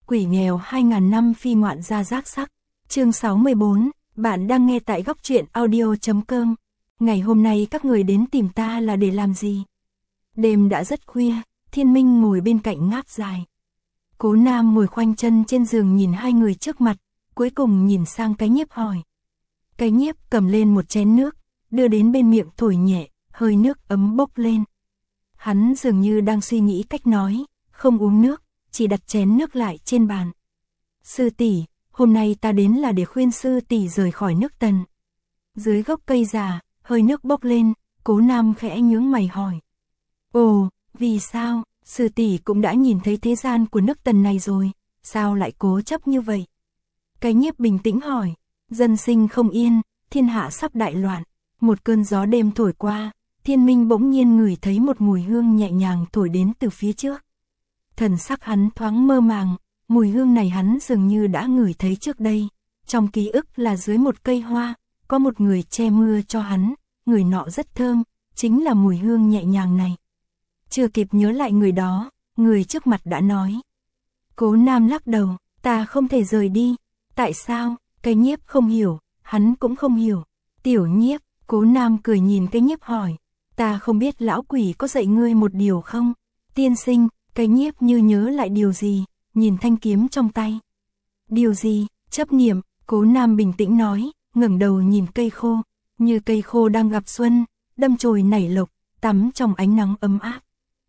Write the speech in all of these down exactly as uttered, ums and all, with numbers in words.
Quỷ nghèo hai nghìn năm phi ngoạn gia giác sắc. Chương sáu mươi bốn, bạn đang nghe tại góc truyện audio chấm com. Ngày hôm nay các người đến tìm ta là để làm gì? Đêm đã rất khuya, Thiên Minh ngồi bên cạnh ngáp dài. Cố Nam ngồi khoanh chân trên giường nhìn hai người trước mặt, cuối cùng nhìn sang Cái Nhiếp hỏi. Cái Nhiếp cầm lên một chén nước, đưa đến bên miệng thổi nhẹ, hơi nước ấm bốc lên. Hắn dường như đang suy nghĩ cách nói, không uống nước, chỉ đặt chén nước lại trên bàn. Sư tỷ, hôm nay ta đến là để khuyên sư tỷ rời khỏi nước Tần. Dưới gốc cây già, hơi nước bốc lên, Cố Nam khẽ nhướng mày hỏi. Ồ, vì sao, sư tỷ cũng đã nhìn thấy thế gian của nước Tần này rồi, sao lại cố chấp như vậy? Cái Nhiếp bình tĩnh hỏi, dân sinh không yên, thiên hạ sắp đại loạn. Một cơn gió đêm thổi qua, Thiên Minh bỗng nhiên ngửi thấy một mùi hương nhẹ nhàng thổi đến từ phía trước. Thần sắc hắn thoáng mơ màng, mùi hương này hắn dường như đã ngửi thấy trước đây. Trong ký ức là dưới một cây hoa, có một người che mưa cho hắn, người nọ rất thơm, chính là mùi hương nhẹ nhàng này. Chưa kịp nhớ lại người đó, người trước mặt đã nói. Cố Nam lắc đầu, ta không thể rời đi. Tại sao? Cái Nhiếp không hiểu, hắn cũng không hiểu. Tiểu Nhiếp, Cố Nam cười nhìn Cái Nhiếp hỏi. Ta không biết lão quỷ có dạy ngươi một điều không? Tiên sinh, Cái Nhiếp như nhớ lại điều gì, nhìn thanh kiếm trong tay. Điều gì? Chấp niệm, Cố Nam bình tĩnh nói, ngẩng đầu nhìn cây khô, như cây khô đang gặp xuân, đâm chồi nảy lộc, tắm trong ánh nắng ấm áp.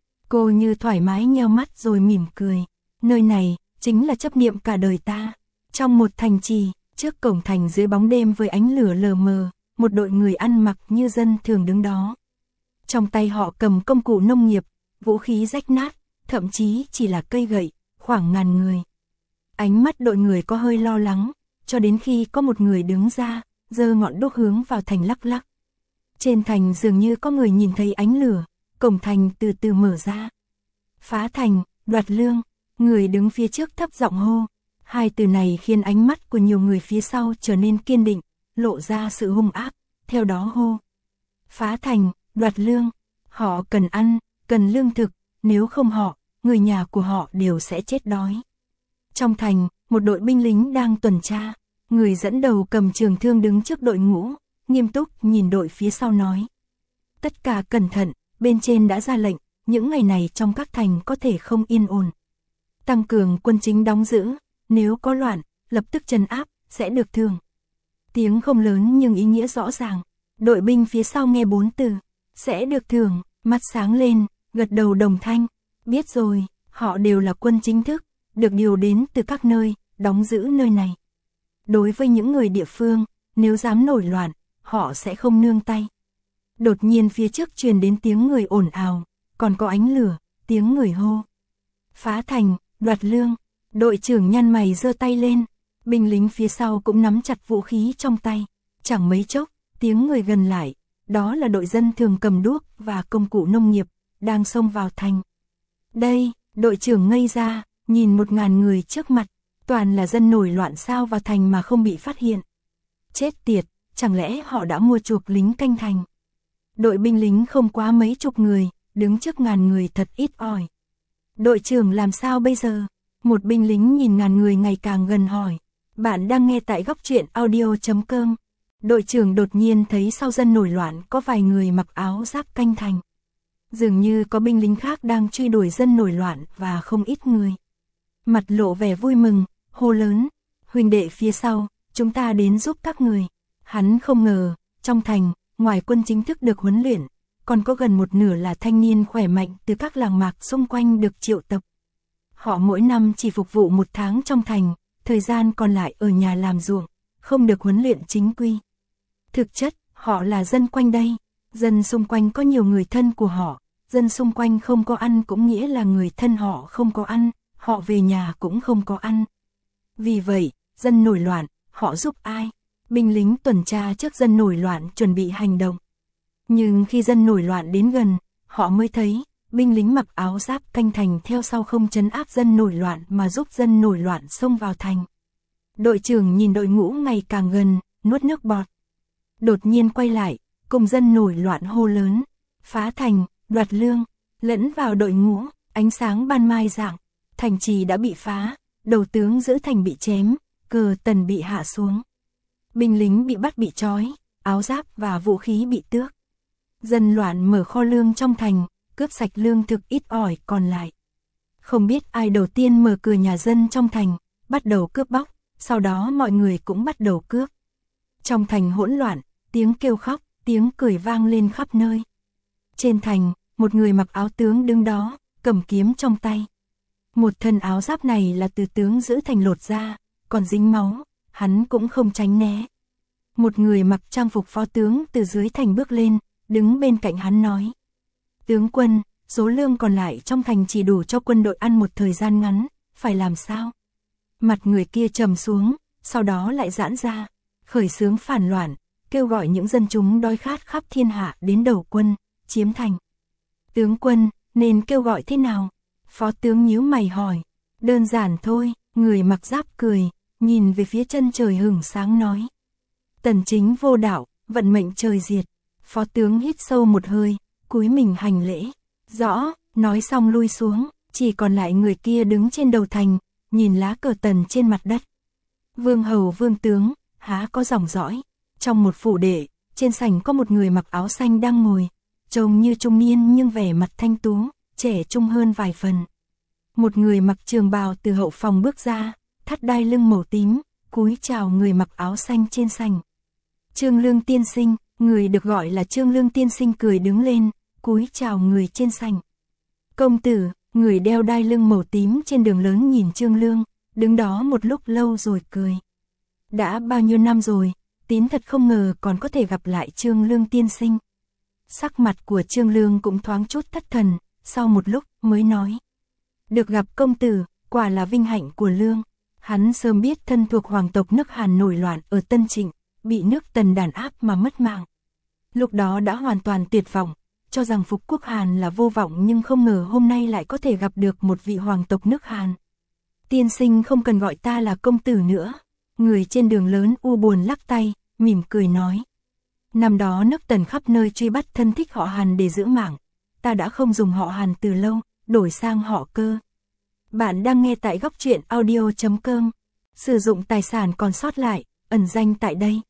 Cô như thoải mái nheo mắt rồi mỉm cười. Nơi này, chính là chấp niệm cả đời ta. Trong một thành trì, trước cổng thành dưới bóng đêm với ánh lửa lờ mờ, một đội người ăn mặc như dân thường đứng đó. Trong tay họ cầm công cụ nông nghiệp, vũ khí rách nát, thậm chí chỉ là cây gậy, khoảng ngàn người. Ánh mắt đội người có hơi lo lắng, cho đến khi có một người đứng ra, giơ ngọn đuốc hướng vào thành lắc lắc. Trên thành dường như có người nhìn thấy ánh lửa, cổng thành từ từ mở ra. Phá thành, đoạt lương, người đứng phía trước thấp giọng hô. Hai từ này khiến ánh mắt của nhiều người phía sau trở nên kiên định, lộ ra sự hung ác, theo đó hô. Phá thành, đoạt lương, họ cần ăn, cần lương thực, nếu không họ, người nhà của họ đều sẽ chết đói. Trong thành, một đội binh lính đang tuần tra, người dẫn đầu cầm trường thương đứng trước đội ngũ, nghiêm túc nhìn đội phía sau nói. Tất cả cẩn thận, bên trên đã ra lệnh, những ngày này trong các thành có thể không yên ổn. Tăng cường quân chính đóng giữ, nếu có loạn, lập tức trấn áp, sẽ được thưởng. Tiếng không lớn nhưng ý nghĩa rõ ràng, đội binh phía sau nghe bốn từ, sẽ được thưởng, mắt sáng lên, gật đầu đồng thanh, biết rồi, họ đều là quân chính thức, được điều đến từ các nơi, đóng giữ nơi này. Đối với những người địa phương, nếu dám nổi loạn, họ sẽ không nương tay. Đột nhiên phía trước truyền đến tiếng người ồn ào, còn có ánh lửa, tiếng người hô. Phá thành, đoạt lương, đội trưởng nhăn mày giơ tay lên, binh lính phía sau cũng nắm chặt vũ khí trong tay. Chẳng mấy chốc, tiếng người gần lại, đó là đội dân thường cầm đuốc và công cụ nông nghiệp, đang xông vào thành. Đây, đội trưởng ngây ra, nhìn một ngàn người trước mặt, toàn là dân nổi loạn sao vào thành mà không bị phát hiện. Chết tiệt, chẳng lẽ họ đã mua chuộc lính canh thành? Đội binh lính không quá mấy chục người, đứng trước ngàn người thật ít ỏi. Đội trưởng làm sao bây giờ? Một binh lính nhìn ngàn người ngày càng gần hỏi. Bạn đang nghe tại góc truyện audio chấm com. Đội trưởng đột nhiên thấy sau dân nổi loạn có vài người mặc áo giáp canh thành. Dường như có binh lính khác đang truy đuổi dân nổi loạn và không ít người. Mặt lộ vẻ vui mừng, hô lớn. Huynh đệ phía sau, chúng ta đến giúp các người. Hắn không ngờ, trong thành, ngoài quân chính thức được huấn luyện, còn có gần một nửa là thanh niên khỏe mạnh từ các làng mạc xung quanh được triệu tập. Họ mỗi năm chỉ phục vụ một tháng trong thành, thời gian còn lại ở nhà làm ruộng, không được huấn luyện chính quy. Thực chất, họ là dân quanh đây, dân xung quanh có nhiều người thân của họ, dân xung quanh không có ăn cũng nghĩa là người thân họ không có ăn, họ về nhà cũng không có ăn. Vì vậy, dân nổi loạn, họ giúp ai? Binh lính tuần tra trước dân nổi loạn chuẩn bị hành động. Nhưng khi dân nổi loạn đến gần, họ mới thấy, binh lính mặc áo giáp canh thành theo sau không trấn áp dân nổi loạn mà giúp dân nổi loạn xông vào thành. Đội trưởng nhìn đội ngũ ngày càng gần, nuốt nước bọt. Đột nhiên quay lại, cùng dân nổi loạn hô lớn, phá thành, đoạt lương, lẫn vào đội ngũ, ánh sáng ban mai rạng, thành trì đã bị phá, đầu tướng giữ thành bị chém, cờ tần bị hạ xuống. Binh lính bị bắt bị trói, áo giáp và vũ khí bị tước. Dân loạn mở kho lương trong thành, cướp sạch lương thực ít ỏi còn lại. Không biết ai đầu tiên mở cửa nhà dân trong thành, bắt đầu cướp bóc, sau đó mọi người cũng bắt đầu cướp. Trong thành hỗn loạn, tiếng kêu khóc, tiếng cười vang lên khắp nơi. Trên thành, một người mặc áo tướng đứng đó, cầm kiếm trong tay. Một thân áo giáp này là từ tướng giữ thành lột ra, còn dính máu, hắn cũng không tránh né. Một người mặc trang phục phó tướng từ dưới thành bước lên, đứng bên cạnh hắn nói: "Tướng quân, số lương còn lại trong thành chỉ đủ cho quân đội ăn một thời gian ngắn, phải làm sao?" Mặt người kia trầm xuống, sau đó lại giãn ra, khởi xướng phản loạn, kêu gọi những dân chúng đói khát khắp thiên hạ đến đầu quân, chiếm thành. "Tướng quân, nên kêu gọi thế nào?" Phó tướng nhíu mày hỏi. "Đơn giản thôi." Người mặc giáp cười, nhìn về phía chân trời hửng sáng nói: "Tần chính vô đạo, vận mệnh trời diệt." Phó tướng hít sâu một hơi, cúi mình hành lễ. "Rõ." Nói xong lui xuống, chỉ còn lại người kia đứng trên đầu thành, nhìn lá cờ Tần trên mặt đất. "Vương hầu vương tướng, há có dòng dõi?" Trong một phủ đệ, trên sảnh có một người mặc áo xanh đang ngồi, trông như trung niên nhưng vẻ mặt thanh tú, trẻ trung hơn vài phần. Một người mặc trường bào từ hậu phòng bước ra, thắt đai lưng màu tím, cúi chào người mặc áo xanh trên sảnh. "Trương Lương tiên sinh." Người được gọi là Trương Lương tiên sinh cười đứng lên, cúi chào người trên sảnh. "Công tử." Người đeo đai lưng màu tím trên đường lớn nhìn Trương Lương, đứng đó một lúc lâu rồi cười. "Đã bao nhiêu năm rồi, Tín thật không ngờ còn có thể gặp lại Trương Lương tiên sinh." Sắc mặt của Trương Lương cũng thoáng chút thất thần, sau một lúc mới nói: "Được gặp công tử, quả là vinh hạnh của Lương." Hắn sớm biết thân thuộc hoàng tộc nước Hàn nổi loạn ở Tân Trịnh, bị nước Tần đàn áp mà mất mạng. Lúc đó đã hoàn toàn tuyệt vọng, cho rằng phục quốc Hàn là vô vọng, nhưng không ngờ hôm nay lại có thể gặp được một vị hoàng tộc nước Hàn. "Tiên sinh không cần gọi ta là công tử nữa." Người trên đường lớn u buồn lắc tay, mỉm cười nói: "Năm đó nước Tần khắp nơi truy bắt thân thích họ Hàn để giữ mạng, ta đã không dùng họ Hàn từ lâu, đổi sang họ Cơ." Bạn đang nghe tại góc truyện audio chấm com. Sử dụng tài sản còn sót lại, ẩn danh tại đây.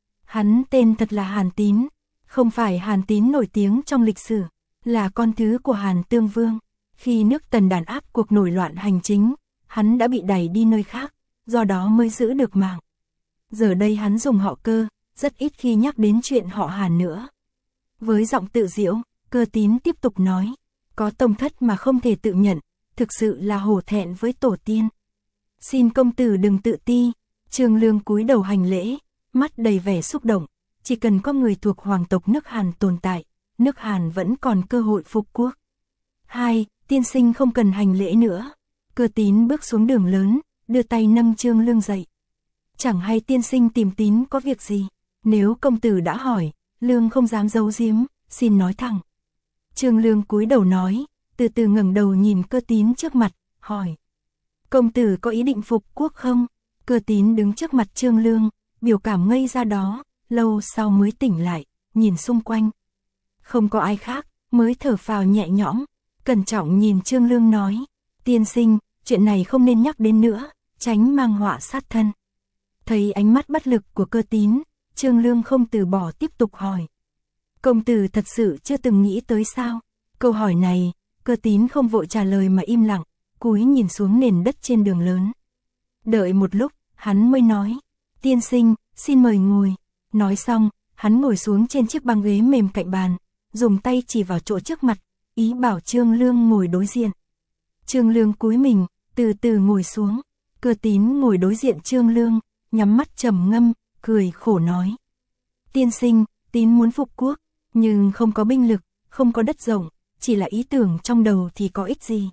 Hắn tên thật là Hàn Tín, không phải Hàn Tín nổi tiếng trong lịch sử, là con thứ của Hàn Tương Vương. Khi nước Tần đàn áp cuộc nổi loạn hành chính, hắn đã bị đẩy đi nơi khác, do đó mới giữ được mạng. Giờ đây hắn dùng họ Cơ, rất ít khi nhắc đến chuyện họ Hàn nữa. Với giọng tự giễu, Cơ Tín tiếp tục nói: "Có tông thất mà không thể tự nhận, thực sự là hổ thẹn với tổ tiên. Xin công tử đừng tự ti." Trương Lương cúi đầu hành lễ, mắt đầy vẻ xúc động. Chỉ cần có người thuộc hoàng tộc nước Hàn tồn tại, nước Hàn vẫn còn cơ hội phục quốc. "Hai, tiên sinh không cần hành lễ nữa." Cơ Tín bước xuống đường lớn, đưa tay nâng Trương Lương dậy. "Chẳng hay tiên sinh tìm Tín có việc gì? Nếu công tử đã hỏi, Lương không dám giấu giếm, xin nói thẳng." Trương Lương cúi đầu nói, từ từ ngẩng đầu nhìn Cơ Tín trước mặt, hỏi: "Công tử có ý định phục quốc không?" Cơ Tín đứng trước mặt Trương Lương, biểu cảm ngây ra đó, lâu sau mới tỉnh lại, nhìn xung quanh. Không có ai khác, mới thở phào nhẹ nhõm, cẩn trọng nhìn Trương Lương nói: "Tiên sinh, chuyện này không nên nhắc đến nữa, tránh mang họa sát thân." Thấy ánh mắt bất lực của Cơ Tín, Trương Lương không từ bỏ tiếp tục hỏi: "Công tử thật sự chưa từng nghĩ tới sao?" Câu hỏi này, Cơ Tín không vội trả lời mà im lặng, cúi nhìn xuống nền đất trên đường lớn. Đợi một lúc, hắn mới nói: "Tiên sinh, xin mời ngồi." Nói xong, hắn ngồi xuống trên chiếc băng ghế mềm cạnh bàn, dùng tay chỉ vào chỗ trước mặt, ý bảo Trương Lương ngồi đối diện. Trương Lương cúi mình, từ từ ngồi xuống. Cơ Tín ngồi đối diện Trương Lương, nhắm mắt trầm ngâm, cười khổ nói: "Tiên sinh, Tín muốn phục quốc, nhưng không có binh lực, không có đất rộng, chỉ là ý tưởng trong đầu thì có ích gì."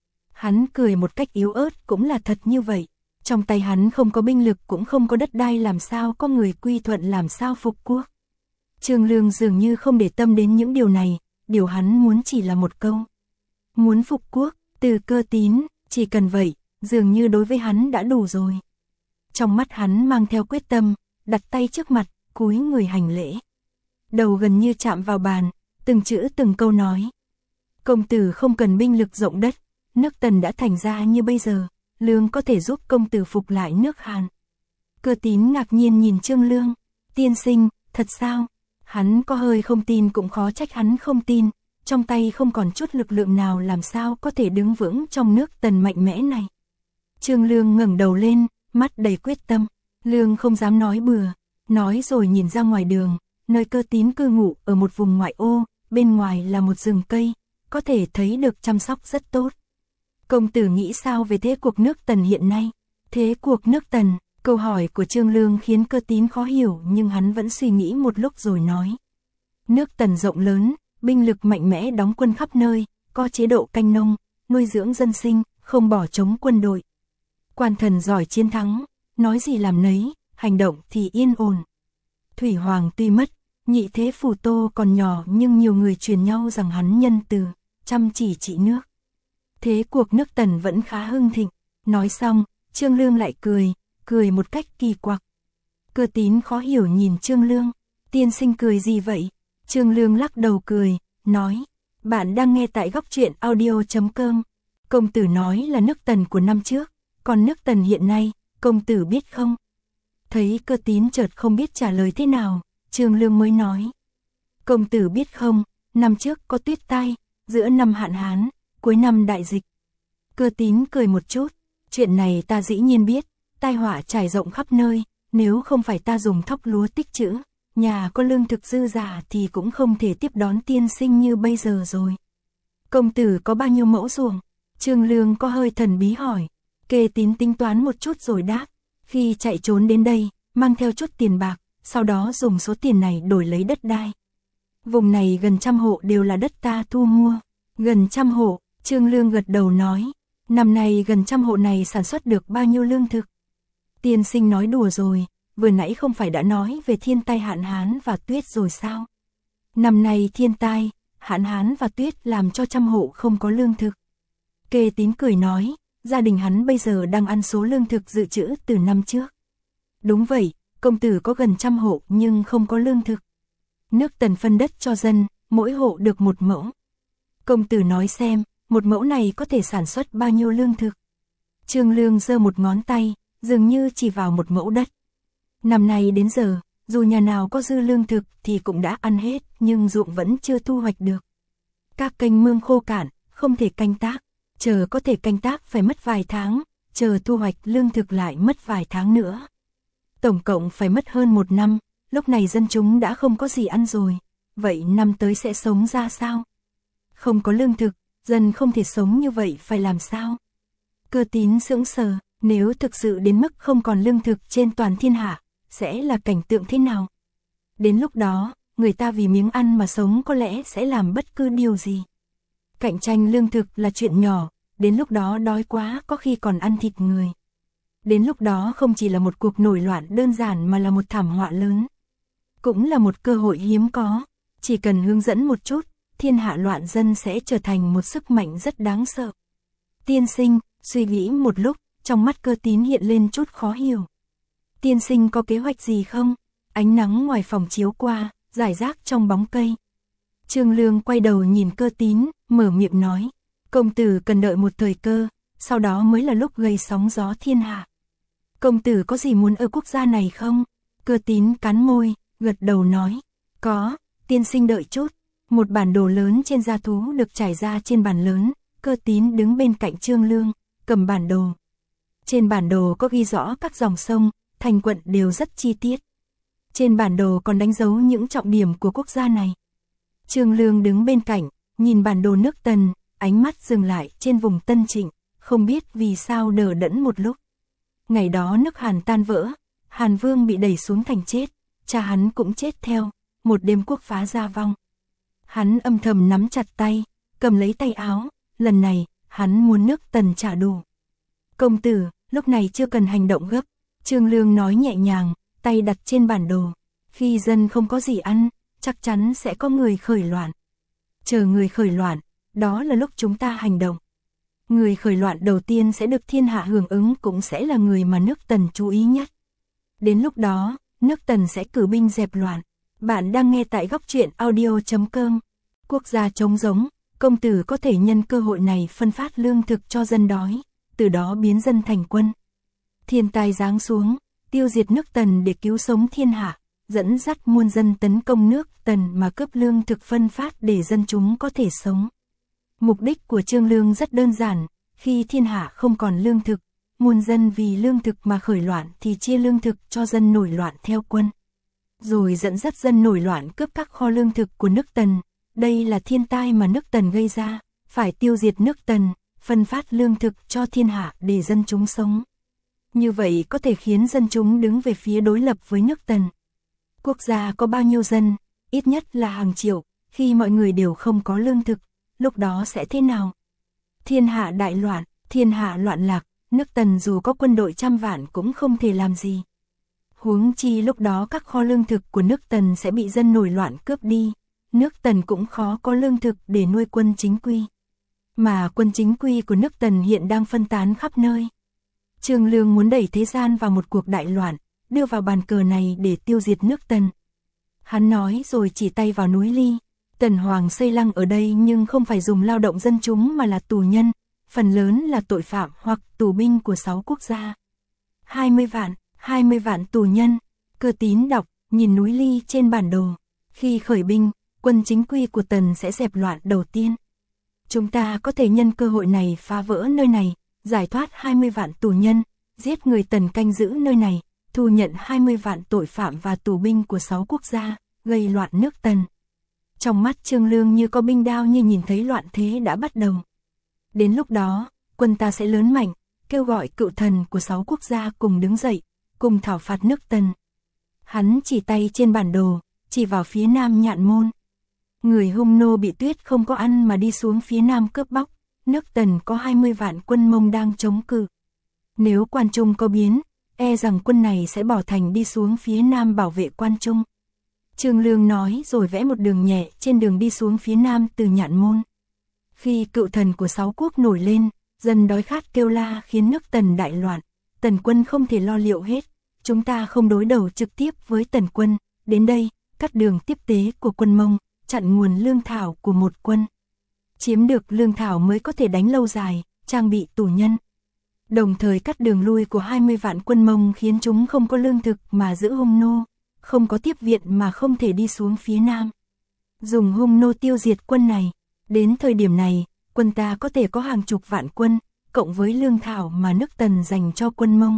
Hắn cười một cách yếu ớt, cũng là thật như vậy. Trong tay hắn không có binh lực cũng không có đất đai, làm sao có người quy thuận, làm sao phục quốc. Trương Lương dường như không để tâm đến những điều này, điều hắn muốn chỉ là một câu: muốn phục quốc. Từ Cơ Tín, chỉ cần vậy, dường như đối với hắn đã đủ rồi. Trong mắt hắn mang theo quyết tâm, đặt tay trước mặt, cúi người hành lễ. Đầu gần như chạm vào bàn, từng chữ từng câu nói: "Công tử không cần binh lực rộng đất, nước Tần đã thành ra như bây giờ, Lương có thể giúp công tử phục lại nước Hàn. Cơ Tín ngạc nhiên nhìn Trương Lương, tiên sinh, thật sao? Hắn có hơi không tin cũng khó trách hắn không tin, trong tay không còn chút lực lượng nào làm sao có thể đứng vững trong nước Tần mạnh mẽ này. Trương Lương ngẩng đầu lên, mắt đầy quyết tâm, Lương không dám nói bừa, nói rồi nhìn ra ngoài đường, nơi Cơ Tín cư ngụ ở một vùng ngoại ô, bên ngoài là một rừng cây, có thể thấy được chăm sóc rất tốt. Công tử nghĩ sao về thế cuộc nước Tần hiện nay? Thế cuộc nước Tần, câu hỏi của Trương Lương khiến Cơ Tín khó hiểu nhưng hắn vẫn suy nghĩ một lúc rồi nói. Nước Tần rộng lớn, binh lực mạnh mẽ đóng quân khắp nơi, có chế độ canh nông, nuôi dưỡng dân sinh, không bỏ chống quân đội. Quan thần giỏi chiến thắng, nói gì làm nấy, hành động thì yên ổn. Thủy Hoàng tuy mất, nhị thế Phù Tô còn nhỏ nhưng nhiều người truyền nhau rằng hắn nhân từ, chăm chỉ trị nước. Thế cuộc nước Tần vẫn khá hưng thịnh. Nói xong, Trương Lương lại cười, cười một cách kỳ quặc. Cơ Tín khó hiểu nhìn Trương Lương, tiên sinh cười gì vậy? Trương Lương lắc đầu cười, nói, bạn đang nghe tại góc truyện audio chấm com. Công tử nói là nước Tần của năm trước, còn nước Tần hiện nay, công tử biết không? Thấy Cơ Tín chợt không biết trả lời thế nào, Trương Lương mới nói. Công tử biết không, năm trước có tuyết tai, giữa năm hạn hán, cuối năm đại dịch. Cơ Tín cười một chút, chuyện này ta dĩ nhiên biết, tai họa trải rộng khắp nơi, nếu không phải ta dùng thóc lúa tích trữ, nhà có lương thực dư giả thì cũng không thể tiếp đón tiên sinh như bây giờ rồi. Công tử có bao nhiêu mẫu ruộng? Trương Lương có hơi thần bí hỏi. Cơ Tín tính toán một chút rồi đáp, khi chạy trốn đến đây, mang theo chút tiền bạc, sau đó dùng số tiền này đổi lấy đất đai. Vùng này gần trăm hộ đều là đất ta thu mua. Gần trăm hộ, Trương Lương gật đầu nói, năm nay gần trăm hộ này sản xuất được bao nhiêu lương thực? Tiên sinh nói đùa rồi, vừa nãy không phải đã nói về thiên tai hạn hán và tuyết rồi sao? Năm nay thiên tai, hạn hán và tuyết làm cho trăm hộ không có lương thực. Cơ Tín cười nói, gia đình hắn bây giờ đang ăn số lương thực dự trữ từ năm trước. Đúng vậy, công tử có gần trăm hộ nhưng không có lương thực. Nước Tần phân đất cho dân, mỗi hộ được một mẫu. Công tử nói xem, một mẫu này có thể sản xuất bao nhiêu lương thực? Trương Lương giơ một ngón tay, dường như chỉ vào một mẫu đất. Năm nay đến giờ, dù nhà nào có dư lương thực thì cũng đã ăn hết, nhưng ruộng vẫn chưa thu hoạch được. Các kênh mương khô cạn, không thể canh tác, chờ có thể canh tác phải mất vài tháng, chờ thu hoạch lương thực lại mất vài tháng nữa. Tổng cộng phải mất hơn một năm, lúc này dân chúng đã không có gì ăn rồi, vậy năm tới sẽ sống ra sao? Không có lương thực, dân không thể sống như vậy phải làm sao? Cơ Tín sững sờ, nếu thực sự đến mức không còn lương thực trên toàn thiên hạ, sẽ là cảnh tượng thế nào? Đến lúc đó, người ta vì miếng ăn mà sống có lẽ sẽ làm bất cứ điều gì. Cạnh tranh lương thực là chuyện nhỏ, đến lúc đó đói quá có khi còn ăn thịt người. Đến lúc đó không chỉ là một cuộc nổi loạn đơn giản mà là một thảm họa lớn. Cũng là một cơ hội hiếm có, chỉ cần hướng dẫn một chút, thiên hạ loạn dân sẽ trở thành một sức mạnh rất đáng sợ. Tiên sinh, suy nghĩ một lúc, trong mắt Cơ Tín hiện lên chút khó hiểu. Tiên sinh có kế hoạch gì không? Ánh nắng ngoài phòng chiếu qua, rải rác trong bóng cây. Trương Lương quay đầu nhìn Cơ Tín, mở miệng nói, công tử cần đợi một thời cơ, sau đó mới là lúc gây sóng gió thiên hạ. Công tử có gì muốn ở quốc gia này không? Cơ Tín cắn môi, gật đầu nói, có, tiên sinh đợi chút. Một bản đồ lớn trên da thú được trải ra trên bàn lớn, Cơ Tín đứng bên cạnh Trương Lương, cầm bản đồ. Trên bản đồ có ghi rõ các dòng sông, thành quận đều rất chi tiết. Trên bản đồ còn đánh dấu những trọng điểm của quốc gia này. Trương Lương đứng bên cạnh, nhìn bản đồ nước Tần, ánh mắt dừng lại trên vùng Tân Trịnh, không biết vì sao đờ đẫn một lúc. Ngày đó nước Hàn tan vỡ, Hàn Vương bị đẩy xuống thành chết, cha hắn cũng chết theo, một đêm quốc phá gia vong. Hắn âm thầm nắm chặt tay, cầm lấy tay áo, lần này, hắn muốn nước Tần trả đủ. Công tử, lúc này chưa cần hành động gấp, Trương Lương nói nhẹ nhàng, tay đặt trên bản đồ. Khi dân không có gì ăn, chắc chắn sẽ có người khởi loạn. Chờ người khởi loạn, đó là lúc chúng ta hành động. Người khởi loạn đầu tiên sẽ được thiên hạ hưởng ứng cũng sẽ là người mà nước Tần chú ý nhất. Đến lúc đó, nước Tần sẽ cử binh dẹp loạn. Bạn đang nghe tại góc truyện audio chấm com. Quốc gia trống rỗng, công tử có thể nhân cơ hội này phân phát lương thực cho dân đói. Từ từ đó biến dân thành quân. Thiên tai giáng xuống, tiêu diệt nước Tần để cứu sống thiên hạ, dẫn dắt muôn dân tấn công nước Tần mà cướp lương thực phân phát để dân chúng có thể sống. Mục đích của Trương Lương rất đơn giản, khi thiên hạ không còn lương thực, muôn dân vì lương thực mà khởi loạn thì chia lương thực cho dân nổi loạn theo quân. Rồi dẫn dắt dân nổi loạn cướp các kho lương thực của nước Tần. Đây là thiên tai mà nước Tần gây ra, phải tiêu diệt nước Tần, phân phát lương thực cho thiên hạ để dân chúng sống. Như vậy có thể khiến dân chúng đứng về phía đối lập với nước Tần. Quốc gia có bao nhiêu dân, ít nhất là hàng triệu, khi mọi người đều không có lương thực, lúc đó sẽ thế nào? Thiên hạ đại loạn, thiên hạ loạn lạc, nước Tần dù có quân đội trăm vạn cũng không thể làm gì. Huống chi lúc đó các kho lương thực của nước Tần sẽ bị dân nổi loạn cướp đi, nước Tần cũng khó có lương thực để nuôi quân chính quy. Mà quân chính quy của nước Tần hiện đang phân tán khắp nơi. Trương Lương muốn đẩy thế gian vào một cuộc đại loạn, đưa vào bàn cờ này để tiêu diệt nước Tần. Hắn nói rồi chỉ tay vào núi Ly. Tần Hoàng xây lăng ở đây nhưng không phải dùng lao động dân chúng mà là tù nhân, phần lớn là tội phạm hoặc tù binh của sáu quốc gia. hai mươi vạn, hai mươi vạn tù nhân. Cơ Tín đọc, nhìn núi Ly trên bản đồ. Khi khởi binh, quân chính quy của Tần sẽ dẹp loạn đầu tiên. Chúng ta có thể nhân cơ hội này phá vỡ nơi này, giải thoát hai mươi vạn tù nhân, giết người Tần canh giữ nơi này, thu nhận hai mươi vạn tội phạm và tù binh của sáu quốc gia, gây loạn nước Tần. Trong mắt Trương Lương như có binh đao như nhìn thấy loạn thế đã bắt đầu. Đến lúc đó, quân ta sẽ lớn mạnh, kêu gọi cựu thần của sáu quốc gia cùng đứng dậy, cùng thảo phạt nước Tần. Hắn chỉ tay trên bản đồ, chỉ vào phía nam Nhạn Môn. Người Hung Nô bị tuyết không có ăn mà đi xuống phía nam cướp bóc, nước Tần có hai mươi vạn quân Mông đang chống cự. Nếu Quan Trung có biến, e rằng quân này sẽ bỏ thành đi xuống phía nam bảo vệ Quan Trung. Trương Lương nói rồi vẽ một đường nhẹ trên đường đi xuống phía nam từ Nhạn Môn. Khi cựu thần của sáu quốc nổi lên, dân đói khát kêu la khiến nước Tần đại loạn, Tần quân không thể lo liệu hết, chúng ta không đối đầu trực tiếp với Tần quân, đến đây, cắt đường tiếp tế của quân Mông, chặn nguồn lương thảo của một quân. Chiếm được lương thảo mới có thể đánh lâu dài, trang bị tù nhân. Đồng thời cắt đường lui của hai mươi vạn quân Mông khiến chúng không có lương thực mà giữ Hung Nô, không có tiếp viện mà không thể đi xuống phía nam. Dùng Hung Nô tiêu diệt quân này, đến thời điểm này, quân ta có thể có hàng chục vạn quân, cộng với lương thảo mà nước Tần dành cho quân Mông.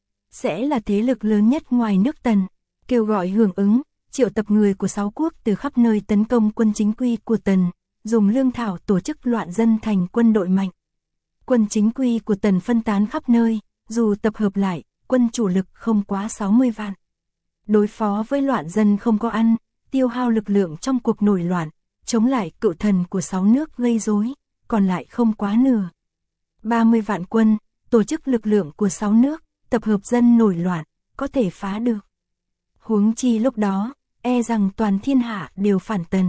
Sẽ là thế lực lớn nhất ngoài nước Tần, kêu gọi hưởng ứng, triệu tập người của sáu quốc từ khắp nơi tấn công quân chính quy của Tần, dùng lương thảo tổ chức loạn dân thành quân đội mạnh. Quân chính quy của Tần phân tán khắp nơi, dù tập hợp lại, quân chủ lực không quá sáu mươi vạn. Đối phó với loạn dân không có ăn, tiêu hao lực lượng trong cuộc nổi loạn, chống lại cựu thần của sáu nước gây rối, còn lại không quá nửa. ba mươi vạn quân, tổ chức lực lượng của sáu nước, tập hợp dân nổi loạn, có thể phá được. Huống chi lúc đó, e rằng toàn thiên hạ đều phản Tần.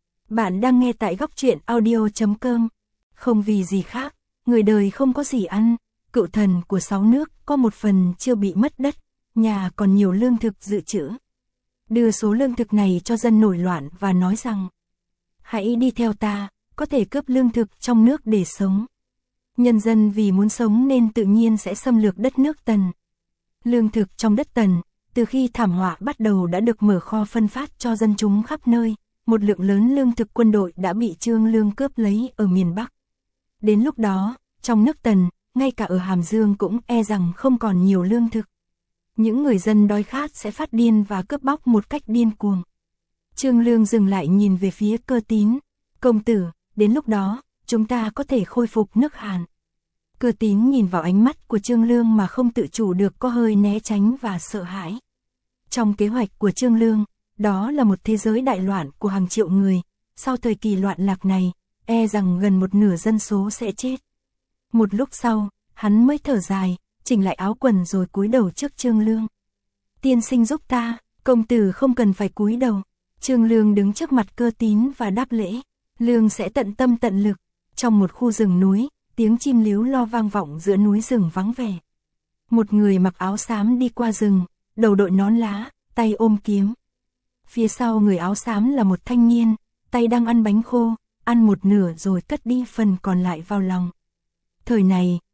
Bạn đang nghe tại góc truyện audio chấm com. Không vì gì khác, người đời không có gì ăn, cựu thần của sáu nước có một phần chưa bị mất đất, nhà còn nhiều lương thực dự trữ. Đưa số lương thực này cho dân nổi loạn và nói rằng, hãy đi theo ta, có thể cướp lương thực trong nước để sống. Nhân dân vì muốn sống nên tự nhiên sẽ xâm lược đất nước Tần. Lương thực trong đất Tần, từ khi thảm họa bắt đầu đã được mở kho phân phát cho dân chúng khắp nơi, một lượng lớn lương thực quân đội đã bị Trương Lương cướp lấy ở miền Bắc. Đến lúc đó, trong nước Tần, ngay cả ở Hàm Dương cũng e rằng không còn nhiều lương thực. Những người dân đói khát sẽ phát điên và cướp bóc một cách điên cuồng. Trương Lương dừng lại nhìn về phía Cơ Tín. Công tử, đến lúc đó, chúng ta có thể khôi phục nước Hàn. Cơ Tín nhìn vào ánh mắt của Trương Lương mà không tự chủ được có hơi né tránh và sợ hãi. Trong kế hoạch của Trương Lương, đó là một thế giới đại loạn của hàng triệu người. Sau thời kỳ loạn lạc này, e rằng gần một nửa dân số sẽ chết. Một lúc sau, hắn mới thở dài, chỉnh lại áo quần rồi cúi đầu trước Trương Lương. Tiên sinh giúp ta, công tử không cần phải cúi đầu. Trương Lương đứng trước mặt Cơ Tín và đáp lễ. Lương sẽ tận tâm tận lực. Trong một khu rừng núi, tiếng chim líu lo vang vọng giữa núi rừng vắng vẻ. Một người mặc áo xám đi qua rừng, đầu đội nón lá, tay ôm kiếm. Phía sau người áo xám là một thanh niên, tay đang ăn bánh khô, ăn một nửa rồi cất đi phần còn lại vào lòng. Thời này,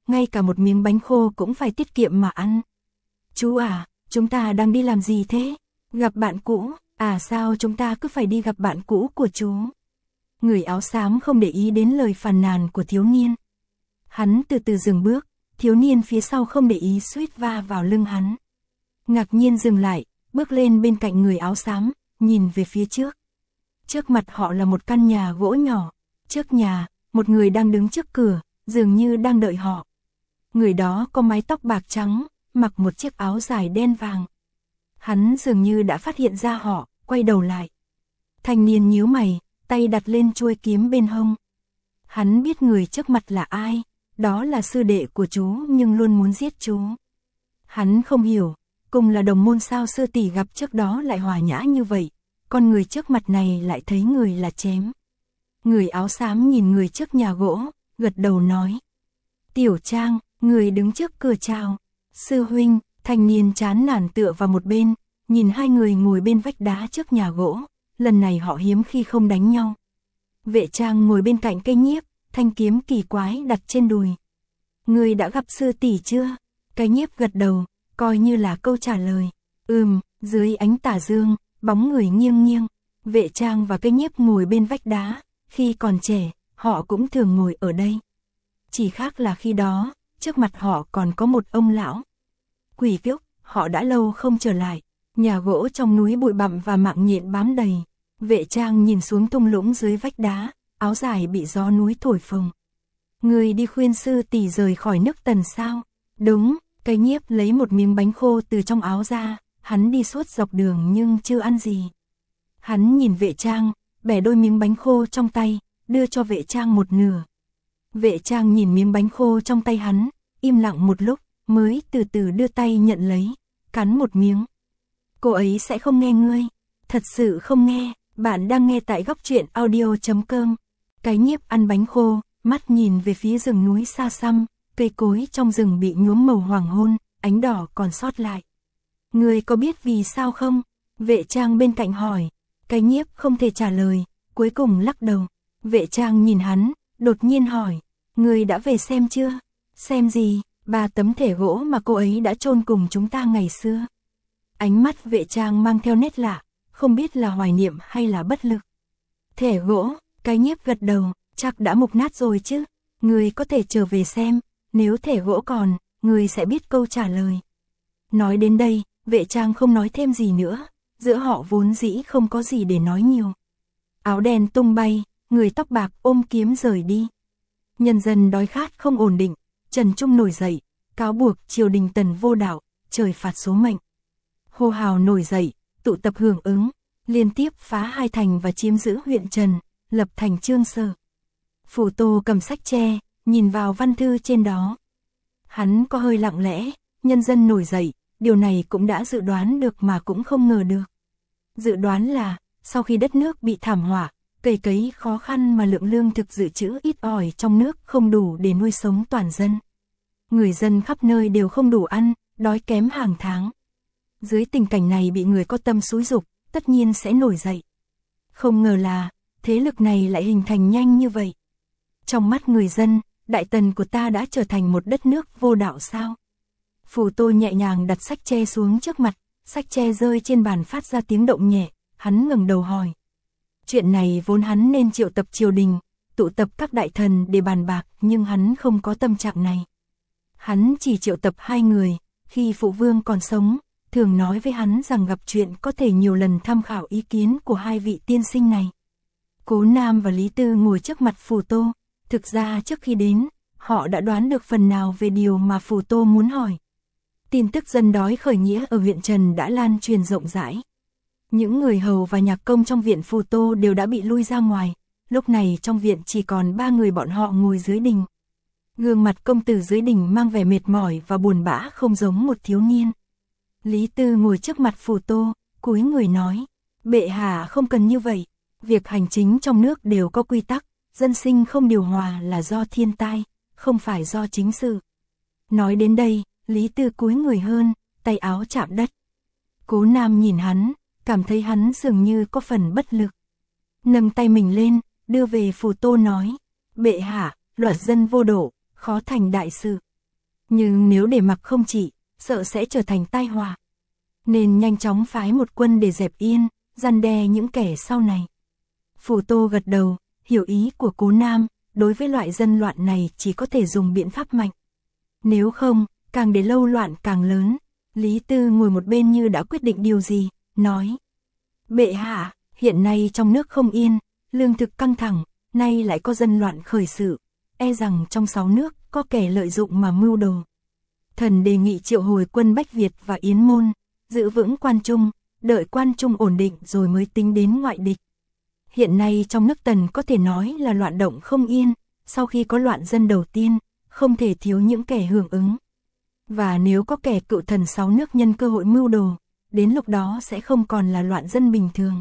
ngay cả một miếng bánh khô cũng phải tiết kiệm mà ăn. Chú à, chúng ta đang đi làm gì thế? Gặp bạn cũ, à sao chúng ta cứ phải đi gặp bạn cũ của chú? Người áo xám không để ý đến lời phàn nàn của thiếu niên. Hắn từ từ dừng bước, thiếu niên phía sau không để ý suýt va vào lưng hắn. Ngạc nhiên dừng lại, bước lên bên cạnh người áo xám, nhìn về phía trước. Trước mặt họ là một căn nhà gỗ nhỏ. Trước nhà, một người đang đứng trước cửa, dường như đang đợi họ. Người đó có mái tóc bạc trắng, mặc một chiếc áo dài đen vàng. Hắn dường như đã phát hiện ra họ, quay đầu lại. Thanh niên nhíu mày, tay đặt lên chuôi kiếm bên hông. Hắn biết người trước mặt là ai, đó là sư đệ của chú nhưng luôn muốn giết chú. Hắn không hiểu, cùng là đồng môn sao sư tỷ gặp trước đó lại hòa nhã như vậy, con người trước mặt này lại thấy người là chém. Người áo xám nhìn người trước nhà gỗ, gật đầu nói. Tiểu Trang, người đứng trước cửa chào. Sư huynh, thanh niên chán nản tựa vào một bên, nhìn hai người ngồi bên vách đá trước nhà gỗ, lần này họ hiếm khi không đánh nhau. Vệ Trang ngồi bên cạnh cây nhiếp, thanh kiếm kỳ quái đặt trên đùi. Người đã gặp sư tỷ chưa? Cái nhiếp gật đầu, coi như là câu trả lời. Ừm, dưới ánh tà dương, bóng người nghiêng nghiêng. Vệ Trang và cây nhiếp ngồi bên vách đá, khi còn trẻ, họ cũng thường ngồi ở đây. Chỉ khác là khi đó, trước mặt họ còn có một ông lão. Quỷ kiếp, họ đã lâu không trở lại. Nhà gỗ trong núi bụi bặm và mạng nhện bám đầy. Vệ Trang nhìn xuống thung lũng dưới vách đá, áo dài bị gió núi thổi phồng. Người đi khuyên sư tỷ rời khỏi nước Tần sao? Đúng, cái nhiếp lấy một miếng bánh khô từ trong áo ra, hắn đi suốt dọc đường nhưng chưa ăn gì. Hắn nhìn Vệ Trang, bẻ đôi miếng bánh khô trong tay, đưa cho Vệ Trang một nửa. Vệ Trang nhìn miếng bánh khô trong tay hắn, im lặng một lúc, mới từ từ đưa tay nhận lấy, cắn một miếng. Cô ấy sẽ không nghe ngươi, thật sự không nghe. Bạn đang nghe tại góc truyện audio chấm com. Cái nhiếp ăn bánh khô, mắt nhìn về phía rừng núi xa xăm, cây cối trong rừng bị nhuốm màu hoàng hôn, ánh đỏ còn sót lại. Ngươi có biết vì sao không? Vệ Trang bên cạnh hỏi. Cái nhiếp không thể trả lời, cuối cùng lắc đầu. Vệ Trang nhìn hắn, đột nhiên hỏi. Ngươi đã về xem chưa? Xem gì? Ba tấm thể gỗ mà cô ấy đã chôn cùng chúng ta ngày xưa. Ánh mắt Vệ Trang mang theo nét lạ, không biết là hoài niệm hay là bất lực. Thể gỗ, cái nhiếp gật đầu, chắc đã mục nát rồi chứ. Người có thể trở về xem, nếu thể gỗ còn, người sẽ biết câu trả lời. Nói đến đây, Vệ Trang không nói thêm gì nữa, giữa họ vốn dĩ không có gì để nói nhiều. Áo đen tung bay, người tóc bạc ôm kiếm rời đi. Nhân dân đói khát không ổn định, Trần Trung nổi dậy, cáo buộc triều đình Tần vô đạo, trời phạt số mệnh. Hô hào nổi dậy, tụ tập hưởng ứng, liên tiếp phá hai thành và chiếm giữ huyện Trần, lập thành Trương Sở. Phù Tô cầm sách tre, nhìn vào văn thư trên đó. Hắn có hơi lặng lẽ, nhân dân nổi dậy, điều này cũng đã dự đoán được mà cũng không ngờ được. Dự đoán là, sau khi đất nước bị thảm họa, cày cấy khó khăn mà lượng lương thực dự trữ ít ỏi trong nước không đủ để nuôi sống toàn dân. Người dân khắp nơi đều không đủ ăn, đói kém hàng tháng. Dưới tình cảnh này bị người có tâm xúi giục, tất nhiên sẽ nổi dậy. Không ngờ là, thế lực này lại hình thành nhanh như vậy. Trong mắt người dân, Đại Tần của ta đã trở thành một đất nước vô đạo sao? Phù Tô nhẹ nhàng đặt sách tre xuống trước mặt, sách tre rơi trên bàn phát ra tiếng động nhẹ, hắn ngẩng đầu hỏi. Chuyện này vốn hắn nên triệu tập triều đình, tụ tập các đại thần để bàn bạc, nhưng hắn không có tâm trạng này. Hắn chỉ triệu tập hai người, khi phụ vương còn sống, thường nói với hắn rằng gặp chuyện có thể nhiều lần tham khảo ý kiến của hai vị tiên sinh này. Cố Nam và Lý Tư ngồi trước mặt Phù Tô, thực ra trước khi đến, họ đã đoán được phần nào về điều mà Phù Tô muốn hỏi. Tin tức dân đói khởi nghĩa ở huyện Trần đã lan truyền rộng rãi. Những người hầu và nhạc công trong viện Phù Tô đều đã bị lui ra ngoài, lúc này trong viện chỉ còn ba người bọn họ ngồi dưới đình. Gương mặt công tử dưới đình mang vẻ mệt mỏi và buồn bã không giống một thiếu niên. Lý Tư ngồi trước mặt Phù Tô, cúi người nói, bệ hạ không cần như vậy, việc hành chính trong nước đều có quy tắc, dân sinh không điều hòa là do thiên tai, không phải do chính sự. Nói đến đây, Lý Tư cúi người hơn, tay áo chạm đất. Cố Nam nhìn hắn, cảm thấy hắn dường như có phần bất lực. Nâng tay mình lên, đưa về Phù Tô nói, bệ hạ, luật dân vô độ, khó thành đại sự. Nhưng nếu để mặc không trị, sợ sẽ trở thành tai họa. Nên nhanh chóng phái một quân để dẹp yên, răn đe những kẻ sau này. Phù Tô gật đầu, hiểu ý của Cố Nam, đối với loại dân loạn này chỉ có thể dùng biện pháp mạnh. Nếu không, càng để lâu loạn càng lớn. Lý Tư ngồi một bên như đã quyết định điều gì, nói. Bệ hạ, hiện nay trong nước không yên, lương thực căng thẳng, nay lại có dân loạn khởi sự. E rằng trong sáu nước có kẻ lợi dụng mà mưu đồ. Thần đề nghị triệu hồi quân Bách Việt và Yến Môn, giữ vững Quan Trung, đợi Quan Trung ổn định rồi mới tính đến ngoại địch. Hiện nay trong nước Tần có thể nói là loạn động không yên, sau khi có loạn dân đầu tiên, không thể thiếu những kẻ hưởng ứng. Và nếu có kẻ cựu thần sáu nước nhân cơ hội mưu đồ, đến lúc đó sẽ không còn là loạn dân bình thường.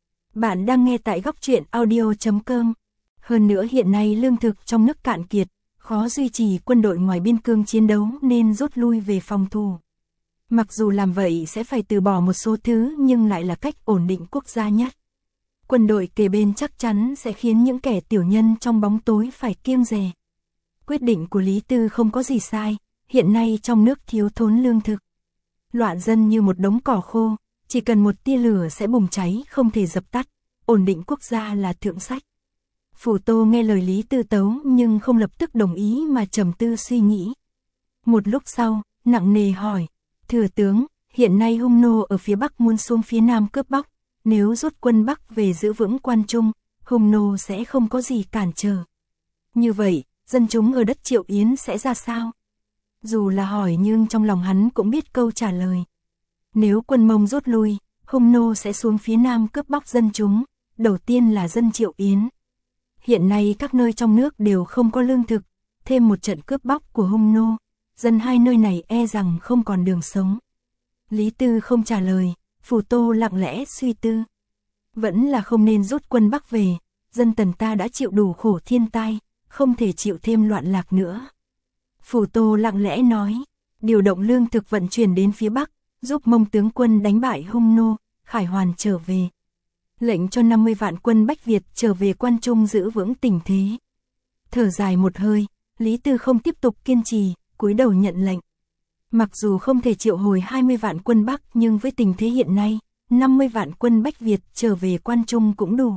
Bạn đang nghe tại góc truyện audio chấm com. Hơn nữa hiện nay lương thực trong nước cạn kiệt, khó duy trì quân đội ngoài biên cương chiến đấu nên rút lui về phòng thủ. Mặc dù làm vậy sẽ phải từ bỏ một số thứ nhưng lại là cách ổn định quốc gia nhất. Quân đội kề bên chắc chắn sẽ khiến những kẻ tiểu nhân trong bóng tối phải kiêng dè. Quyết định của Lý Tư không có gì sai, hiện nay trong nước thiếu thốn lương thực. Loạn dân như một đống cỏ khô, chỉ cần một tia lửa sẽ bùng cháy không thể dập tắt, ổn định quốc gia là thượng sách. Phù Tô nghe lời Lý Tư tấu nhưng không lập tức đồng ý mà trầm tư suy nghĩ. Một lúc sau, nặng nề hỏi, thừa tướng, hiện nay Hung nô ở phía Bắc muốn xuống phía Nam cướp bóc, nếu rút quân Bắc về giữ vững Quan Trung, Hung nô sẽ không có gì cản trở. Như vậy, dân chúng ở đất Triệu Yến sẽ ra sao? Dù là hỏi nhưng trong lòng hắn cũng biết câu trả lời. Nếu quân Mông rút lui, Hung nô sẽ xuống phía Nam cướp bóc dân chúng, đầu tiên là dân Triệu Yến. Hiện nay các nơi trong nước đều không có lương thực, thêm một trận cướp bóc của Hung nô, dân hai nơi này e rằng không còn đường sống. Lý Tư không trả lời, Phù Tô lặng lẽ suy tư. Vẫn là không nên rút quân Bắc về, dân Tần ta đã chịu đủ khổ thiên tai, không thể chịu thêm loạn lạc nữa. Phù Tô lặng lẽ nói, điều động lương thực vận chuyển đến phía Bắc, giúp Mông tướng quân đánh bại Hung nô, khải hoàn trở về. Lệnh cho năm mươi vạn quân Bách Việt trở về Quan Trung giữ vững tình thế. Thở dài một hơi, Lý Tư không tiếp tục kiên trì, cúi đầu nhận lệnh. Mặc dù không thể triệu hồi hai mươi vạn quân Bắc nhưng với tình thế hiện nay, năm mươi vạn quân Bách Việt trở về Quan Trung cũng đủ.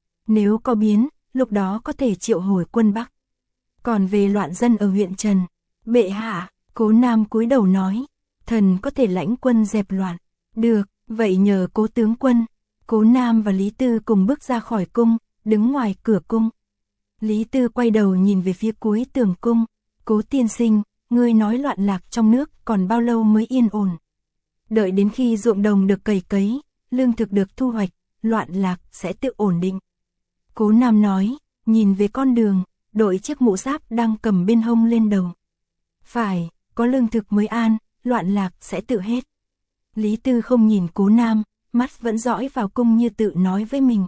Nếu có biến, lúc đó có thể triệu hồi quân Bắc. Còn về loạn dân ở huyện Trần, bệ hạ, Cố Nam cúi đầu nói, thần có thể lãnh quân dẹp loạn. Được, vậy nhờ Cố tướng quân. Cố Nam và Lý Tư cùng bước ra khỏi cung, đứng ngoài cửa cung. Lý Tư quay đầu nhìn về phía cuối tường cung, Cố tiên sinh, ngươi nói loạn lạc trong nước còn bao lâu mới yên ổn? Đợi đến khi ruộng đồng được cày cấy, lương thực được thu hoạch, loạn lạc sẽ tự ổn định. Cố Nam nói, nhìn về con đường, đội chiếc mũ giáp đang cầm bên hông lên đầu. Phải, có lương thực mới an, loạn lạc sẽ tự hết. Lý Tư không nhìn Cố Nam, mắt vẫn dõi vào cung như tự nói với mình.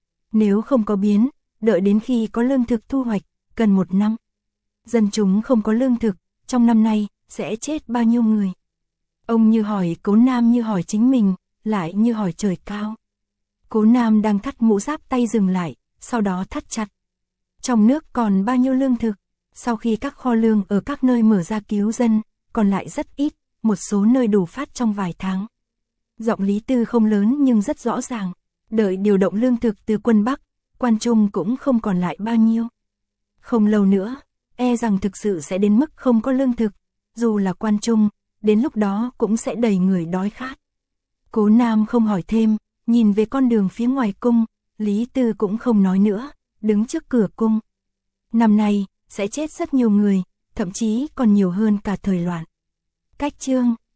Nếu không có biến, đợi đến khi có lương thực thu hoạch, cần một năm. Dân chúng không có lương thực, trong năm nay, sẽ chết bao nhiêu người? Ông như hỏi Cố Nam như hỏi chính mình, lại như hỏi trời cao. Cố Nam đang thắt mũ giáp tay dừng lại, sau đó thắt chặt. Trong nước còn bao nhiêu lương thực? Sau khi các kho lương ở các nơi mở ra cứu dân, còn lại rất ít, một số nơi đủ phát trong vài tháng. Giọng Lý Tư không lớn nhưng rất rõ ràng, đợi điều động lương thực từ quân Bắc, Quan Trung cũng không còn lại bao nhiêu. Không lâu nữa, e rằng thực sự sẽ đến mức không có lương thực, dù là Quan Trung, đến lúc đó cũng sẽ đầy người đói khát. Cố Nam không hỏi thêm, nhìn về con đường phía ngoài cung, Lý Tư cũng không nói nữa, đứng trước cửa cung. Năm nay, sẽ chết rất nhiều người, thậm chí còn nhiều hơn cả thời loạn. Cách chương